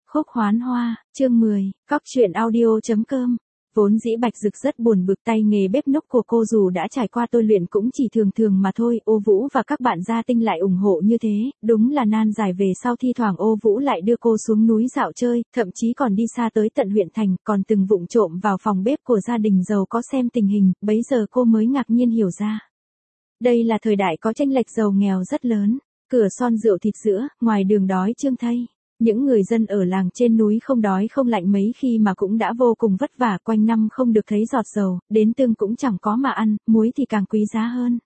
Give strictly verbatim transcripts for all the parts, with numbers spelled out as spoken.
Khúc Hoán Hoa, chương mười, cóc truyện audio chấm com. Vốn dĩ Bạch Dực rất buồn bực, tay nghề bếp núc của cô dù đã trải qua tôi luyện cũng chỉ thường thường mà thôi. Ô Vũ và các bạn gia tinh lại ủng hộ như thế, đúng là nan giải về sau. Thi thoảng Ô Vũ lại đưa cô xuống núi dạo chơi, thậm chí còn đi xa tới tận huyện thành, còn từng vụng trộm vào phòng bếp của gia đình giàu có xem tình hình. Bấy giờ cô mới ngạc nhiên hiểu ra, đây là thời đại có chênh lệch giàu nghèo rất lớn. Cửa son rượu thịt sữa, ngoài đường đói trương thây. Những người dân ở làng trên núi không đói không lạnh mấy khi mà cũng đã vô cùng vất vả, quanh năm không được thấy giọt dầu, đến tương cũng chẳng có mà ăn, muối thì càng quý giá hơn.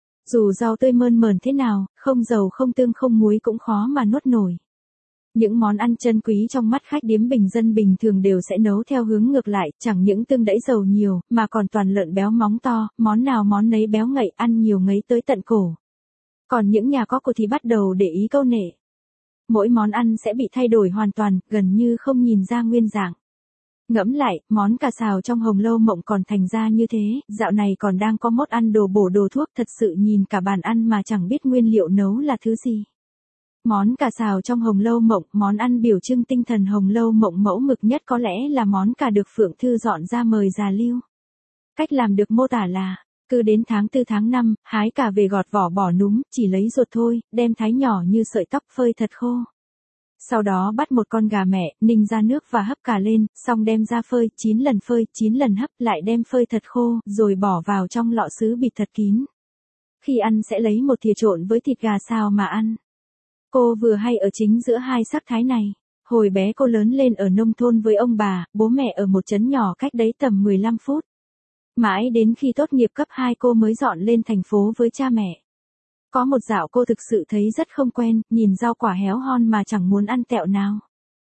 Dù rau tươi mơn mởn thế nào, không dầu không tương không muối cũng khó mà nuốt nổi. Những món ăn chân quý trong mắt khách điếm bình dân bình thường đều sẽ nấu theo hướng ngược lại, chẳng những tương đẫy dầu nhiều, mà còn toàn lợn béo móng to, món nào món nấy béo ngậy, ăn nhiều ngấy tới tận cổ. Còn những nhà có của thì bắt đầu để ý câu nệ. Mỗi món ăn sẽ bị thay đổi hoàn toàn, gần như không nhìn ra nguyên dạng. Ngẫm lại, món cà xào trong Hồng Lâu Mộng còn thành ra như thế, dạo này còn đang có mốt ăn đồ bổ đồ thuốc, thật sự nhìn cả bàn ăn mà chẳng biết nguyên liệu nấu là thứ gì. Món cà xào trong Hồng Lâu Mộng, món ăn biểu trưng tinh thần Hồng Lâu Mộng mẫu mực nhất có lẽ là món cà được Phượng Thư dọn ra mời già lưu. Cách làm được mô tả là, cứ đến tháng tư tháng năm, hái cà về gọt vỏ bỏ núm, chỉ lấy ruột thôi, đem thái nhỏ như sợi tóc, phơi thật khô. Sau đó bắt một con gà mẹ, ninh ra nước và hấp cà lên, xong đem ra phơi, chín lần phơi, chín lần hấp, lại đem phơi thật khô, rồi bỏ vào trong lọ sứ bịt thật kín. Khi ăn sẽ lấy một thìa trộn với thịt gà xào mà ăn. Cô vừa hay ở chính giữa hai sắc thái này. Hồi bé cô lớn lên ở nông thôn với ông bà, bố mẹ ở một trấn nhỏ cách đấy tầm mười lăm phút. Mãi đến khi tốt nghiệp cấp hai cô mới dọn lên thành phố với cha mẹ. Có một dạo cô thực sự thấy rất không quen, nhìn rau quả héo hon mà chẳng muốn ăn tẹo nào.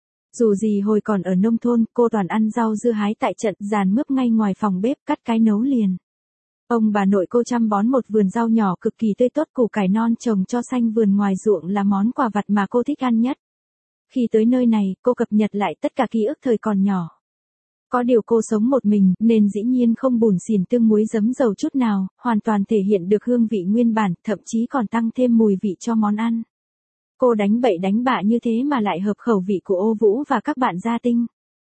Dù gì hồi còn ở nông thôn, cô toàn ăn rau dưa hái tại trận, dàn mướp ngay ngoài phòng bếp, cắt cái nấu liền. Ông bà nội cô chăm bón một vườn rau nhỏ cực kỳ tươi tốt, củ cải non trồng cho xanh vườn ngoài ruộng là món quà vặt mà cô thích ăn nhất. Khi tới nơi này, cô cập nhật lại tất cả ký ức thời còn nhỏ. Có điều cô sống một mình, nên dĩ nhiên không bùn xỉn tương muối giấm dầu chút nào, hoàn toàn thể hiện được hương vị nguyên bản, thậm chí còn tăng thêm mùi vị cho món ăn. Cô đánh bậy đánh bạ như thế mà lại hợp khẩu vị của Ô Vũ và các bạn gia tinh.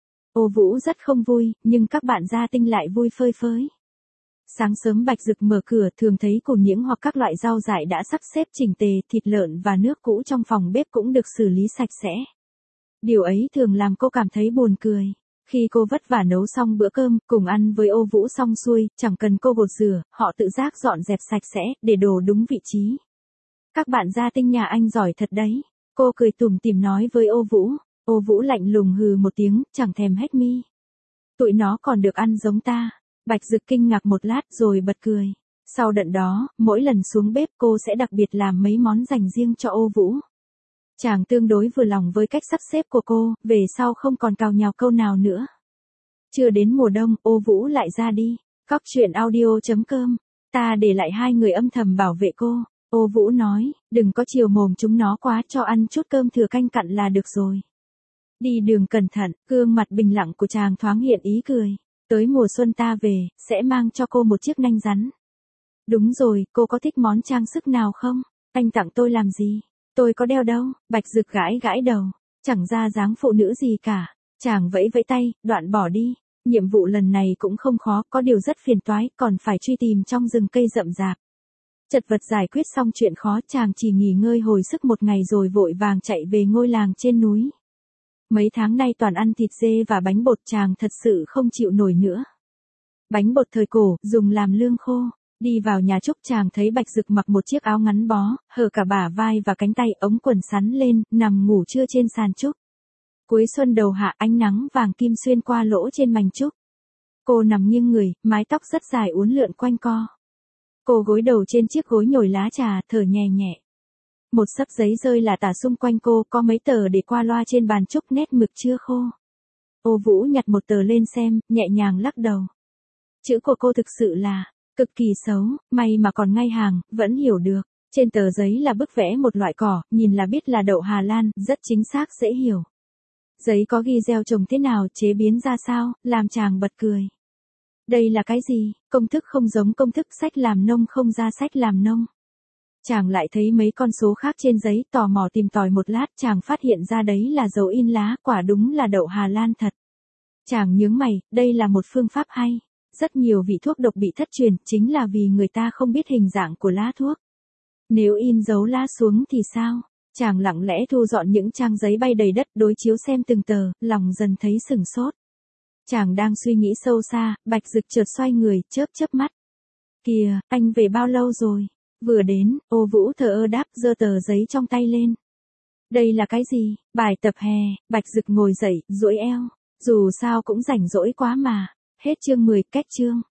Ô Vũ rất không vui, nhưng các bạn gia tinh lại vui phơi phới. Sáng sớm Bạch Dực mở cửa, thường thấy củ nhiễng hoặc các loại rau dại đã sắp xếp chỉnh tề, thịt lợn và nước cũ trong phòng bếp cũng được xử lý sạch sẽ. Điều ấy thường làm cô cảm thấy buồn cười. Khi cô vất vả nấu xong bữa cơm, cùng ăn với Ô Vũ xong xuôi, chẳng cần cô gột rửa, họ tự giác dọn dẹp sạch sẽ, để đồ đúng vị trí. Các bạn gia tinh nhà anh giỏi thật đấy. Cô cười tủm tỉm nói với Ô Vũ. Ô Vũ lạnh lùng hừ một tiếng, chẳng thèm hết mi. Tụi nó còn được ăn giống ta. Bạch Dực kinh ngạc một lát rồi bật cười. Sau đợt đó, mỗi lần xuống bếp cô sẽ đặc biệt làm mấy món dành riêng cho Ô Vũ. Chàng tương đối vừa lòng với cách sắp xếp của cô, về sau không còn cào nhào câu nào nữa. Chưa đến mùa đông, Ô Vũ lại ra đi. Cóc truyện audio chấm com. Ta để lại hai người âm thầm bảo vệ cô. Ô Vũ nói, đừng có chiều mồm chúng nó quá, cho ăn chút cơm thừa canh cặn là được rồi. Đi đường cẩn thận, gương mặt bình lặng của chàng thoáng hiện ý cười. Tới mùa xuân ta về, sẽ mang cho cô một chiếc nanh rắn. Đúng rồi, cô có thích món trang sức nào không? Anh tặng tôi làm gì? Tôi có đeo đâu. Bạch Dực gãi gãi đầu. Chẳng ra dáng phụ nữ gì cả. Chàng vẫy vẫy tay, đoạn bỏ đi. Nhiệm vụ lần này cũng không khó, có điều rất phiền toái, còn phải truy tìm trong rừng cây rậm rạp. Chật vật giải quyết xong chuyện khó, chàng chỉ nghỉ ngơi hồi sức một ngày rồi vội vàng chạy về ngôi làng trên núi. Mấy tháng nay toàn ăn thịt dê và bánh bột, chàng thật sự không chịu nổi nữa. Bánh bột thời cổ, dùng làm lương khô. Đi vào nhà trúc, chàng thấy Bạch Dực mặc một chiếc áo ngắn bó, hở cả bả vai và cánh tay, ống quần sắn lên, nằm ngủ trưa trên sàn trúc. Cuối xuân đầu hạ, ánh nắng vàng kim xuyên qua lỗ trên mành trúc. Cô nằm nghiêng người, mái tóc rất dài uốn lượn quanh co. Cô gối đầu trên chiếc gối nhồi lá trà, thở nhẹ nhẹ. Một xấp giấy rơi là tả xung quanh cô, có mấy tờ để qua loa trên bàn trúc, nét mực chưa khô. Ô Vũ nhặt một tờ lên xem, nhẹ nhàng lắc đầu. Chữ của cô thực sự là cực kỳ xấu, may mà còn ngay hàng, vẫn hiểu được. Trên tờ giấy là bức vẽ một loại cỏ, nhìn là biết là đậu Hà Lan, rất chính xác dễ hiểu. Giấy có ghi gieo trồng thế nào, chế biến ra sao, làm chàng bật cười. Đây là cái gì? Công thức không giống công thức sách làm nông, không ra sách làm nông. Chàng lại thấy mấy con số khác trên giấy, tò mò tìm tòi một lát, chàng phát hiện ra đấy là dấu in lá, quả đúng là đậu Hà Lan thật. Chàng nhướng mày, đây là một phương pháp hay. Rất nhiều vị thuốc độc bị thất truyền, chính là vì người ta không biết hình dạng của lá thuốc. Nếu in dấu lá xuống thì sao? Chàng lặng lẽ thu dọn những trang giấy bay đầy đất, đối chiếu xem từng tờ, lòng dần thấy sửng sốt. Chàng đang suy nghĩ sâu xa, Bạch Dực chợt xoay người, chớp chớp mắt. Kìa, anh về bao lâu rồi? Vừa đến, Ô Vũ thờ ơ đáp, giơ tờ giấy trong tay lên. Đây là cái gì? Bài tập hè. Bạch Dực ngồi dậy, duỗi eo. Dù sao cũng rảnh rỗi quá mà. Hết chương mười, kết chương.